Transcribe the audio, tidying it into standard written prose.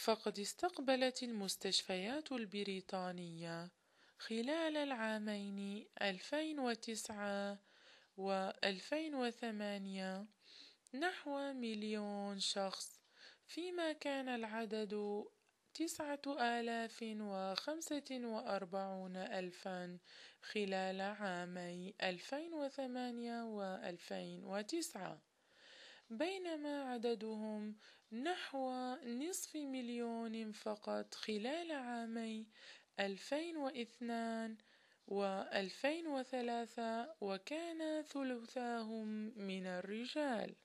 فقد استقبلت المستشفيات البريطانية خلال العامين 2009 و2008 نحو 1,000,000 شخص، فيما كان العدد 9,045,000 خلال عامي 2008 و2009، بينما عددهم نحو نصف مليون فقط خلال عامي 2002 و2003، وكان ثلثاهم من الرجال.